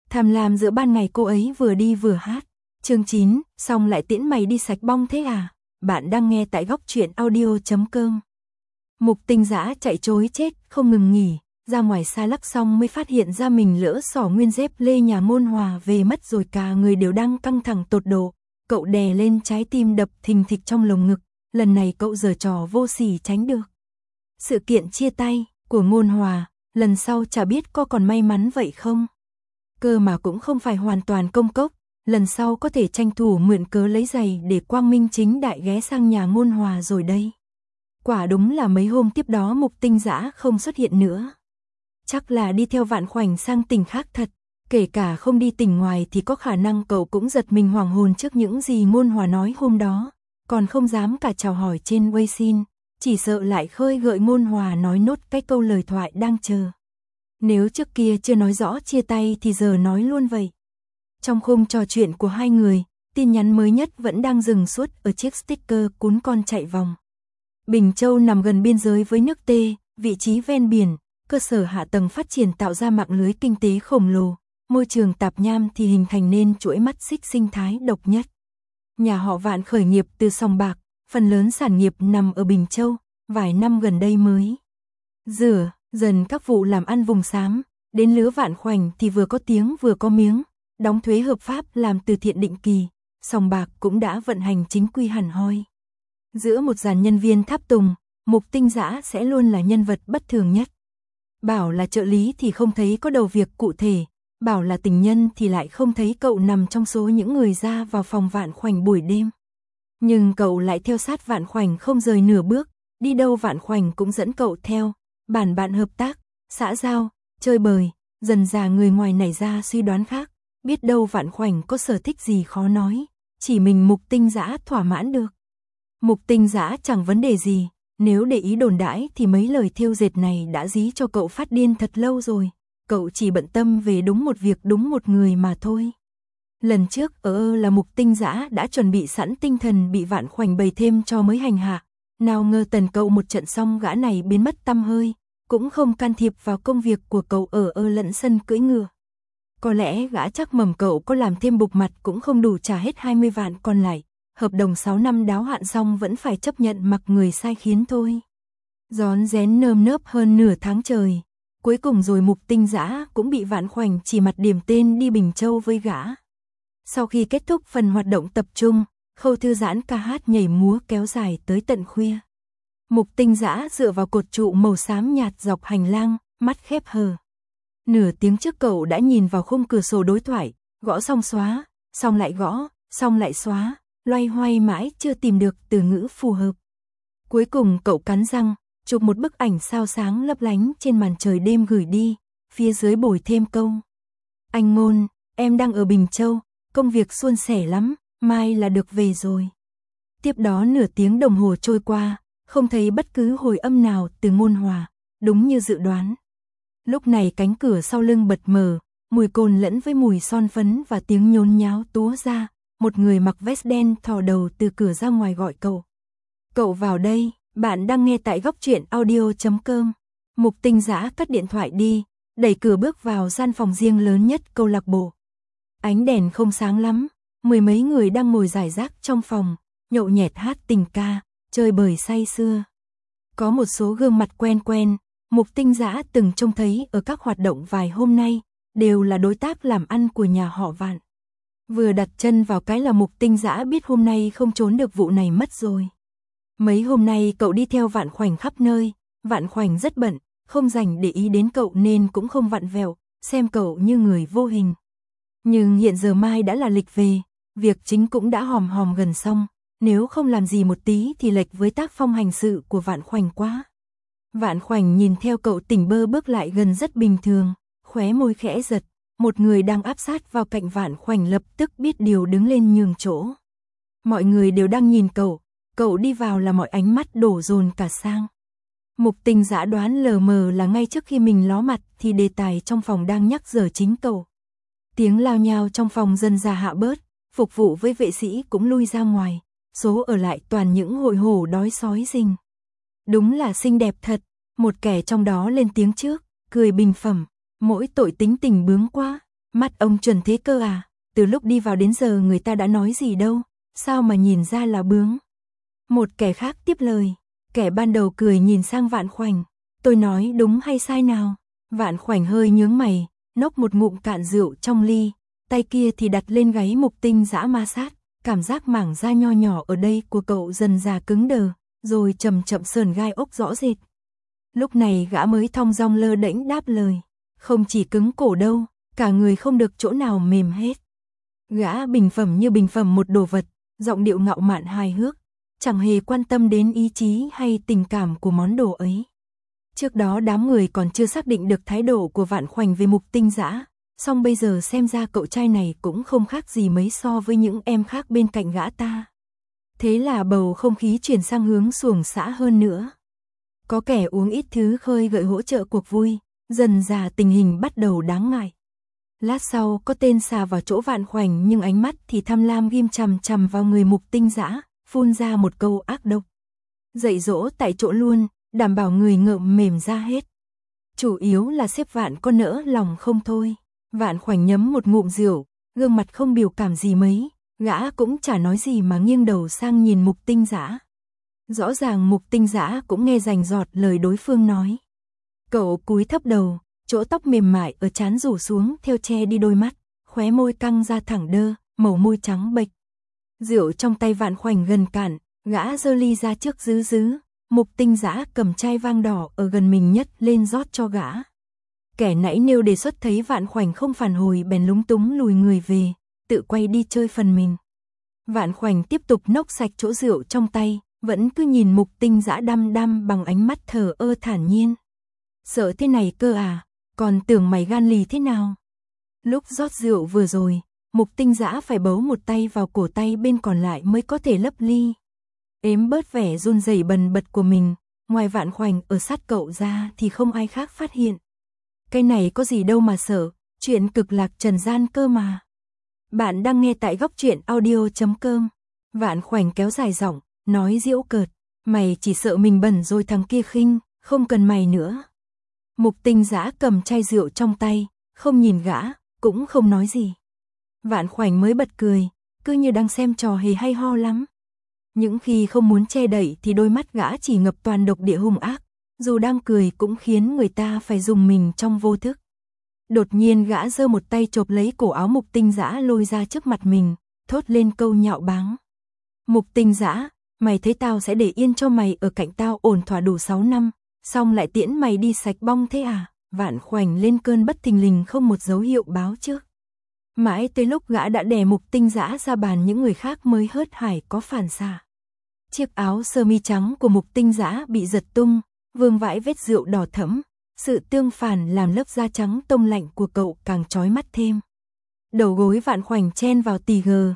Tham lam giữa ban ngày cô ấy vừa đi vừa hát. Chương 9, xong lại tiễn mày đi sạch bong thế à? Bạn đang nghe tại góc truyện audio.com. Mục Tinh Dã chạy trối chết, không ngừng nghỉ, ra ngoài xa lắc xong mới phát hiện ra mình lỡ xỏ nguyên dép lê nhà Môn Hòa về mất rồi, cả người đều đang căng thẳng tột độ. Cậu đè lên trái tim đập thình thịch trong lồng ngực, lần này cậu giở trò vô sỉ tránh được sự kiện chia tay của Môn Hòa, lần sau chả biết có còn may mắn vậy không. Cơ mà cũng không phải hoàn toàn công cốc, lần sau có thể tranh thủ mượn cớ lấy giày để quang minh chính đại ghé sang nhà Môn Hòa rồi đây. Quả đúng là mấy hôm tiếp đó Mục Tinh Dã không xuất hiện nữa. Chắc là đi theo Vạn Khoảnh sang tỉnh khác thật, kể cả không đi tỉnh ngoài thì có khả năng cậu cũng giật mình hoảng hồn trước những gì Môn Hòa nói hôm đó, còn không dám cả chào hỏi trên Weixin, chỉ sợ lại khơi gợi Môn Hòa nói nốt cái câu lời thoại đang chờ. Nếu trước kia chưa nói rõ chia tay thì giờ nói luôn vậy. Trong khung trò chuyện của hai người, tin nhắn mới nhất vẫn đang dừng suốt ở chiếc sticker cún con chạy vòng. Bình Châu nằm gần biên giới với nước T, vị trí ven biển, cơ sở hạ tầng phát triển tạo ra mạng lưới kinh tế khổng lồ, môi trường tạp nham thì hình thành nên chuỗi mắt xích sinh thái độc nhất. Nhà họ Vạn khởi nghiệp từ sòng bạc, phần lớn sản nghiệp nằm ở Bình Châu, vài năm gần đây mới dần các vụ làm ăn vùng xám, đến lứa Vạn Khoảnh thì vừa có tiếng vừa có miếng, đóng thuế hợp pháp, làm từ thiện định kỳ, sòng bạc cũng đã vận hành chính quy hẳn hoi. Giữa một dàn nhân viên tháp tùng, Mục Tinh Dã sẽ luôn là nhân vật bất thường nhất. Bảo là trợ lý thì không thấy có đầu việc cụ thể, bảo là tình nhân thì lại không thấy cậu nằm trong số những người ra vào phòng Vạn Khoảnh buổi đêm. Nhưng cậu lại theo sát Vạn Khoảnh không rời nửa bước, đi đâu Vạn Khoảnh cũng dẫn cậu theo, bạn hợp tác, xã giao, chơi bời, dần dà người ngoài nảy ra suy đoán khác, biết đâu Vạn Khoảnh có sở thích gì khó nói, chỉ mình Mục Tinh Dã thỏa mãn được. Mục Tinh Dã chẳng vấn đề gì, nếu để ý đồn đãi thì mấy lời thiêu dệt này đã dí cho cậu phát điên thật lâu rồi, cậu chỉ bận tâm về đúng một việc đúng một người mà thôi. Lần trước là Mục Tinh Dã đã chuẩn bị sẵn tinh thần bị Vạn Khoảnh bày thêm cho mới hành hạ, nào ngờ tần cậu một trận xong gã này biến mất tăm hơi, cũng không can thiệp vào công việc của cậu ở lẫn sân cưỡi ngựa. Có lẽ gã chắc mầm cậu có làm thêm bục mặt cũng không đủ trả hết 20 vạn còn lại, hợp đồng 6 năm đáo hạn xong vẫn phải chấp nhận mặc người sai khiến thôi. Rón rén nơm nớp hơn nửa tháng trời, cuối cùng rồi Mục Tinh Dã cũng bị Vạn Khoảnh chỉ mặt điểm tên đi Bình Châu với gã. Sau khi kết thúc phần hoạt động tập trung, khâu thư giãn ca hát nhảy múa kéo dài tới tận khuya. Mục Tinh Dã dựa vào cột trụ màu xám nhạt dọc hành lang, mắt khép hờ. Nửa tiếng trước cậu đã nhìn vào khung cửa sổ đối thoại, gõ xong xóa, xong lại gõ, xong lại xóa, loay hoay mãi chưa tìm được từ ngữ phù hợp. Cuối cùng cậu cắn răng, chụp một bức ảnh sao sáng lấp lánh trên màn trời đêm gửi đi, phía dưới bồi thêm câu: anh Ngôn, em đang ở Bình Châu, công việc suôn sẻ lắm, mai là được về rồi. Tiếp đó nửa tiếng đồng hồ trôi qua, không thấy bất cứ hồi âm nào từ Môn Hòa, đúng như dự đoán. Lúc này cánh cửa sau lưng bật mở, mùi cồn lẫn với mùi son phấn và tiếng nhốn nháo túa ra, một người mặc vest đen thò đầu từ cửa ra ngoài gọi cậu. Cậu vào đây, bạn đang nghe tại góc truyện audio.com. Mục Tinh Dã cất điện thoại đi, đẩy cửa bước vào gian phòng riêng lớn nhất câu lạc bộ. Ánh đèn không sáng lắm, mười mấy người đang ngồi rải rác trong phòng, nhậu nhẹt hát tình ca, chơi bời say sưa. Có một số gương mặt quen quen, Mục Tinh Dã từng trông thấy ở các hoạt động vài hôm nay, đều là đối tác làm ăn của nhà họ Vạn. Vừa đặt chân vào cái là Mục Tinh Dã biết hôm nay không trốn được vụ này mất rồi. Mấy hôm nay cậu đi theo Vạn Khoảnh khắp nơi, Vạn Khoảnh rất bận, không rảnh để ý đến cậu nên cũng không vặn vẹo, xem cậu như người vô hình. Nhưng hiện giờ mai đã là lịch về, việc chính cũng đã hòm hòm gần xong, nếu không làm gì một tí thì lệch với tác phong hành sự của Vạn Khoảnh quá. Vạn Khoảnh nhìn theo cậu tỉnh bơ bước lại gần rất bình thường, khóe môi khẽ giật, một người đang áp sát vào cạnh Vạn Khoảnh lập tức biết điều đứng lên nhường chỗ. Mọi người đều đang nhìn cậu đi vào là mọi ánh mắt đổ dồn cả sang. Mục Tinh Dã đoán lờ mờ là ngay trước khi mình ló mặt thì đề tài trong phòng đang nhắc giờ chính cậu. Tiếng lao nhao trong phòng dần dà hạ bớt, phục vụ với vệ sĩ cũng lui ra ngoài, số ở lại toàn những hội hổ đói sói rình. Đúng là xinh đẹp thật, một kẻ trong đó lên tiếng trước, cười bình phẩm, mỗi tội tính tình bướng quá, Mắt ông chuẩn thế cơ à, từ lúc đi vào đến giờ người ta đã nói gì đâu, sao mà nhìn ra là bướng. Một kẻ khác tiếp lời, kẻ ban đầu cười nhìn sang Vạn Khoảnh, tôi nói đúng hay sai nào? Vạn Khoảnh hơi nhướng mày, nốc một ngụm cạn rượu trong ly, tay kia thì đặt lên gáy Mục Tinh Dã ma sát, cảm giác mảng da nho nhỏ ở đây của cậu dần già cứng đờ, rồi chậm chậm sờn gai ốc rõ rệt. Lúc này gã mới thong dong lơ đễnh đáp lời, không chỉ cứng cổ đâu, cả người không được chỗ nào mềm hết. Gã bình phẩm như bình phẩm một đồ vật, giọng điệu ngạo mạn hài hước, chẳng hề quan tâm đến ý chí hay tình cảm của món đồ ấy. Trước đó đám người còn chưa xác định được thái độ của Vạn Khoảnh về Mục Tinh Dã, song bây giờ xem ra cậu trai này cũng không khác gì mấy so với những em khác bên cạnh gã ta. Thế là bầu không khí chuyển sang hướng xuồng xã hơn nữa. Có kẻ uống ít thứ khơi gợi hỗ trợ cuộc vui, dần dà tình hình bắt đầu đáng ngại. Lát sau có tên xà vào chỗ Vạn Khoảnh nhưng ánh mắt thì tham lam ghim chằm chằm vào người Mục Tinh Dã, phun ra một câu ác độc. Dạy dỗ tại chỗ luôn, đảm bảo người ngợm mềm ra hết. Chủ yếu là xếp Vạn có nỡ lòng không thôi. Vạn Khoảnh nhấm một ngụm rượu, gương mặt không biểu cảm gì mấy, gã cũng chả nói gì mà nghiêng đầu sang nhìn Mục Tinh Dã. Rõ ràng Mục Tinh Dã cũng nghe rành rọt lời đối phương nói. Cậu cúi thấp đầu, chỗ tóc mềm mại ở trán rủ xuống theo che đi đôi mắt, khóe môi căng ra thẳng đơ, màu môi trắng bệch. Rượu trong tay Vạn Khoảnh gần cạn, gã giơ ly ra trước dứ. Mục Tinh Dã cầm chai vang đỏ ở gần mình nhất lên rót cho gã. Kẻ nãy nêu đề xuất thấy Vạn Khoảnh không phản hồi bèn lúng túng lùi người về, tự quay đi chơi phần mình. Vạn Khoảnh tiếp tục nốc sạch chỗ rượu trong tay, vẫn cứ nhìn Mục Tinh Dã đăm đăm bằng ánh mắt thờ ơ thản nhiên. Sợ thế này cơ à, còn tưởng mày gan lì thế nào? Lúc rót rượu vừa rồi, Mục Tinh Dã phải bấu một tay vào cổ tay bên còn lại mới có thể lấp ly. Ếm bớt vẻ run rẩy bần bật của mình, ngoài Vạn Khoảnh ở sát cậu ra thì không ai khác phát hiện. Cái này có gì đâu mà sợ, chuyện cực lạc trần gian cơ mà. Bạn đang nghe tại góc truyện audio.com. Vạn Khoảnh kéo dài giọng, nói giễu cợt, mày chỉ sợ mình bẩn rồi thằng kia khinh, không cần mày nữa. Mục Tinh Dã cầm chai rượu trong tay, không nhìn gã, cũng không nói gì. Vạn Khoảnh mới bật cười, cứ như đang xem trò hề hay ho lắm. Những khi không muốn che đậy thì đôi mắt gã chỉ ngập toàn độc địa hung ác, dù đang cười cũng khiến người ta phải dùng mình trong vô thức. Đột nhiên gã giơ một tay chộp lấy cổ áo Mục Tinh Dã lôi ra trước mặt mình, thốt lên câu nhạo báng. Mục Tinh Dã, mày thấy tao sẽ để yên cho mày ở cạnh tao ổn thỏa đủ 6 năm, xong lại tiễn mày đi sạch bong thế à? Vạn Khoảnh lên cơn bất thình lình không một dấu hiệu báo trước. Mãi tới lúc gã đã đè Mục Tinh Dã ra bàn những người khác mới hớt hải có phản xạ. Chiếc áo sơ mi trắng của Mục Tinh Dã bị giật tung, vương vãi vết rượu đỏ thẫm, sự tương phản làm lớp da trắng tông lạnh của cậu càng chói mắt thêm. Đầu gối Vạn Khoảnh chen vào tì gờ,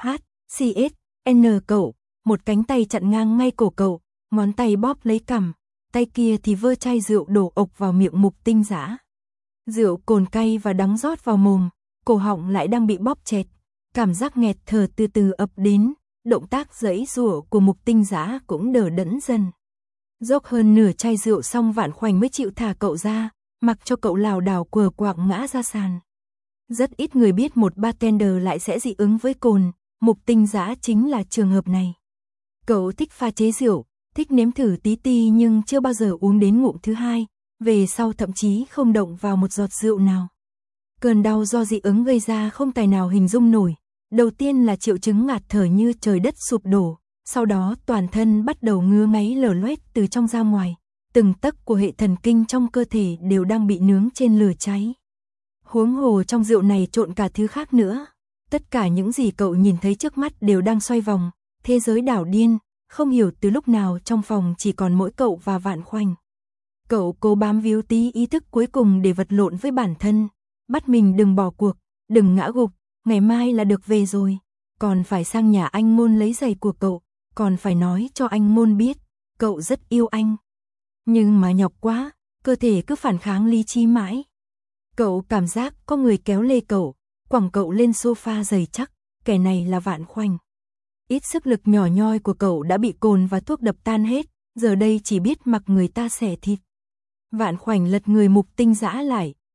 cậu, một cánh tay chặn ngang ngay cổ cậu, ngón tay bóp lấy cằm, tay kia thì vơ chai rượu đổ ộc vào miệng Mục Tinh Dã. Rượu cồn cay và đắng rót vào mồm, cổ họng lại đang bị bóp chẹt, cảm giác nghẹt thở từ từ ập đến, động tác giãy giụa của Mục Tinh Dã cũng đờ đẫn dần. Dốc hơn nửa chai rượu xong Vạn Khoảnh mới chịu thả cậu ra, mặc cho cậu lảo đảo quờ quạng ngã ra sàn. Rất ít người biết một bartender lại sẽ dị ứng với cồn, Mục Tinh Dã chính là trường hợp này. Cậu thích pha chế rượu, thích nếm thử tí ti nhưng chưa bao giờ uống đến ngụm thứ hai, về sau thậm chí không động vào một giọt rượu nào. Cơn đau do dị ứng gây ra không tài nào hình dung nổi. Đầu tiên là triệu chứng ngạt thở như trời đất sụp đổ, sau đó toàn thân bắt đầu ngứa ngáy lở loét từ trong ra ngoài, từng tấc của hệ thần kinh trong cơ thể đều đang bị nướng trên lửa cháy. Huống hồ trong rượu này trộn cả thứ khác nữa, tất cả những gì cậu nhìn thấy trước mắt đều đang xoay vòng, thế giới đảo điên, không hiểu từ lúc nào trong phòng chỉ còn mỗi cậu và Vạn Khoảnh. Cậu cố bám víu tí ý thức cuối cùng để vật lộn với bản thân, bắt mình đừng bỏ cuộc, đừng ngã gục. Ngày mai là được về rồi, còn phải sang nhà anh Ngôn lấy giày của cậu, còn phải nói cho anh Ngôn biết, cậu rất yêu anh. Nhưng mà nhọc quá, cơ thể cứ phản kháng lý trí mãi. Cậu cảm giác có người kéo lê cậu, quẳng cậu lên sofa dày chắc, kẻ này là Vạn Khoảnh. Ít sức lực nhỏ nhoi của cậu đã bị cồn và thuốc đập tan hết, giờ đây chỉ biết mặc người ta xẻ thịt. Vạn Khoảnh lật người Mục Tinh Dã lại,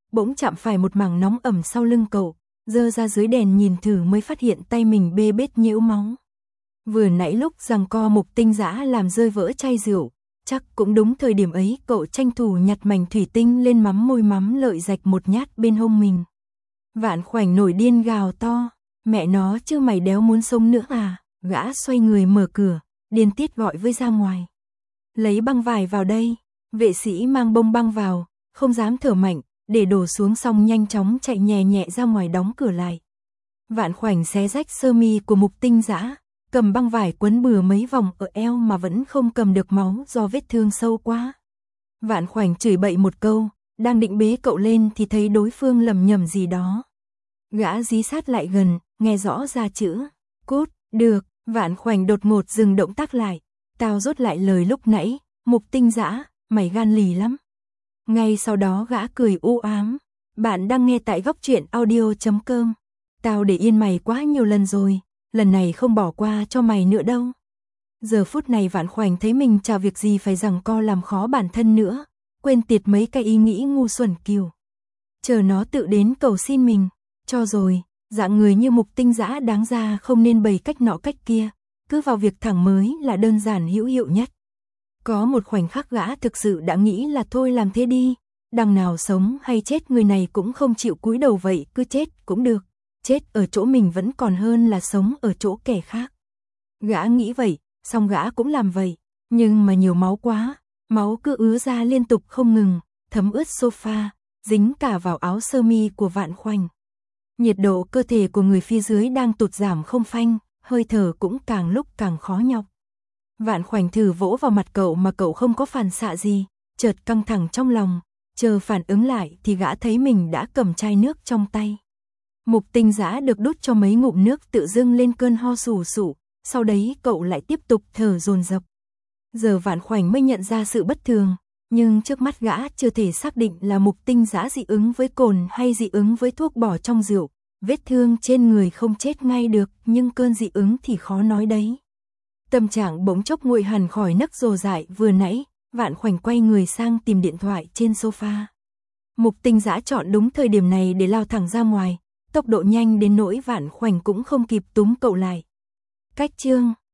bỗng chạm phải một mảng nóng ẩm sau lưng cậu, giơ ra dưới đèn nhìn thử mới phát hiện tay mình bê bết nhễu máu. Vừa nãy lúc giằng co Mục Tinh Dã làm rơi vỡ chai rượu, chắc cũng đúng thời điểm ấy cậu tranh thủ nhặt mảnh thủy tinh lên mắm môi mắm lợi rạch một nhát bên hông mình. Vạn Khoảnh nổi điên gào to, mẹ nó chứ mày đéo muốn sống nữa à, gã xoay người mở cửa, điên tiết gọi với ra ngoài. Lấy băng vải vào đây, vệ sĩ mang bông băng vào, không dám thở mạnh, để đổ xuống xong nhanh chóng chạy nhẹ nhẹ ra ngoài đóng cửa lại. Vạn Khoảnh xé rách sơ mi của Mục Tinh Dã, cầm băng vải quấn bừa mấy vòng ở eo mà vẫn không cầm được máu do vết thương sâu quá. Vạn Khoảnh chửi bậy một câu, đang định bế cậu lên thì thấy đối phương lầm nhầm gì đó. Gã dí sát lại gần, nghe rõ ra chữ cút, được. Vạn Khoảnh đột ngột dừng động tác lại, tao rốt lại lời lúc nãy, Mục Tinh Dã, mày gan lì lắm. Ngay sau đó gã cười u ám, bạn đang nghe tại góc truyện audio.com. Tao để yên mày quá nhiều lần rồi, lần này không bỏ qua cho mày nữa đâu. Giờ phút này Vạn Khoảnh thấy mình chả việc gì phải giằng co làm khó bản thân nữa, quên tiệt mấy cái ý nghĩ ngu xuẩn kiều. Chờ nó tự đến cầu xin mình, cho rồi, dạng người như Mục Tinh Dã đáng ra không nên bày cách nọ cách kia, cứ vào việc thẳng mới là đơn giản hữu hiệu nhất. Có một khoảnh khắc gã thực sự đã nghĩ là thôi làm thế đi, đằng nào sống hay chết người này cũng không chịu cúi đầu vậy, cứ chết cũng được, chết ở chỗ mình vẫn còn hơn là sống ở chỗ kẻ khác. Gã nghĩ vậy, xong gã cũng làm vậy, nhưng mà nhiều máu quá, máu cứ ứa ra liên tục không ngừng, thấm ướt sofa, dính cả vào áo sơ mi của Vạn Khoảnh. Nhiệt độ cơ thể của người phía dưới đang tụt giảm không phanh, hơi thở cũng càng lúc càng khó nhọc. Vạn Khoảnh thử vỗ vào mặt cậu mà cậu không có phản xạ gì, chợt căng thẳng trong lòng, chờ phản ứng lại thì gã thấy mình đã cầm chai nước trong tay. Mục Tinh Dã được đút cho mấy ngụm nước tự dưng lên cơn ho sù sụ, sau đấy cậu lại tiếp tục thở dồn dập. Giờ Vạn Khoảnh mới nhận ra sự bất thường, nhưng trước mắt gã chưa thể xác định là Mục Tinh Dã dị ứng với cồn hay dị ứng với thuốc bỏ trong rượu. Vết thương trên người không chết ngay được, nhưng cơn dị ứng thì khó nói đấy. Tâm trạng bỗng chốc nguội hẳn khỏi nấc dồ dại vừa nãy, Vạn Khoảnh quay người sang tìm điện thoại trên sofa. Mục Tinh Dã chọn đúng thời điểm này để lao thẳng ra ngoài, tốc độ nhanh đến nỗi Vạn Khoảnh cũng không kịp túm cậu lại. Cách chương